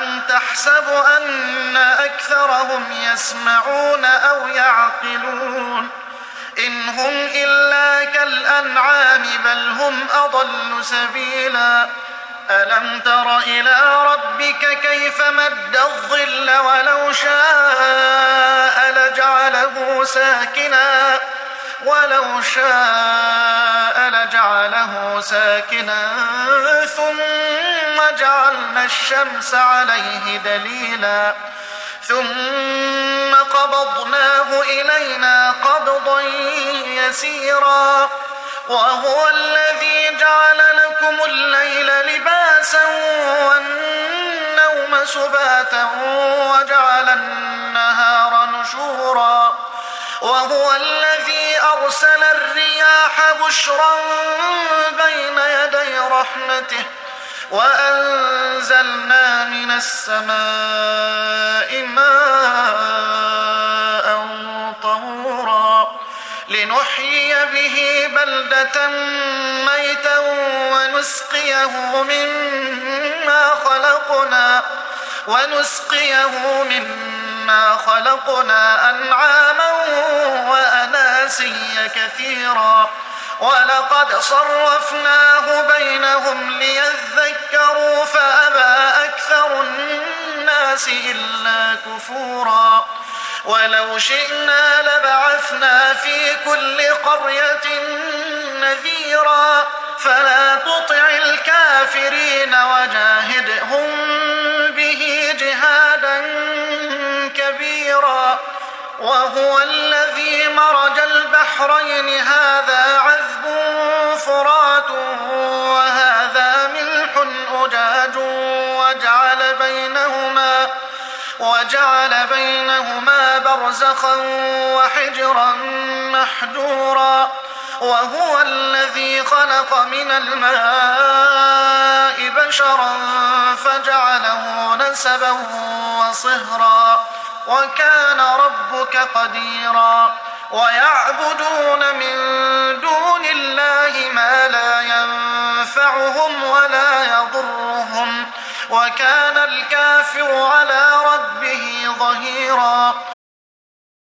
أم تحسب أن أكثرهم يسمعون أو يعقلون إن هم إلا كالأنعام بل هم أضل سبيلا ألم تر إلى ربك كيف مد الظل ولو شاء لجعله ساكنا ثم جعلنا الشمس عليه دليلا ثم قبضناه إلينا قبضا يسيرا وهو الذي جعل لكم الليل لباسا والنوم سباتا وجعل النهار نشورا وهو الذي أرسل الرياح بشرا بين يدي رحمته وأنزلنا من السماء ماء طهورا لنحيي به بلدة ميتا ونسقيه مما خلقنا أنعاما وأناسيا كثيرا ولقد صرفناه بينهم ليذكروا فأبى أكثر الناس إلا كفورا ولو شئنا لبعثنا في كل قرية نذيرا فلا تطع الكافرين وجاهدهم به جهادا كبيرا وهو الذي مرج البحرين هذا عذب فرات وهذا ملح أجاج وجعل بينهما برزخا وحجرا محجورا وهو الذي خلق من الماء بشرا فجعله نسبا وصهرا وكان ربك قديرا ويعبدون من دون الله ما لا ينفعهم ولا يضرهم وكان الكافر على ربه ظهيرا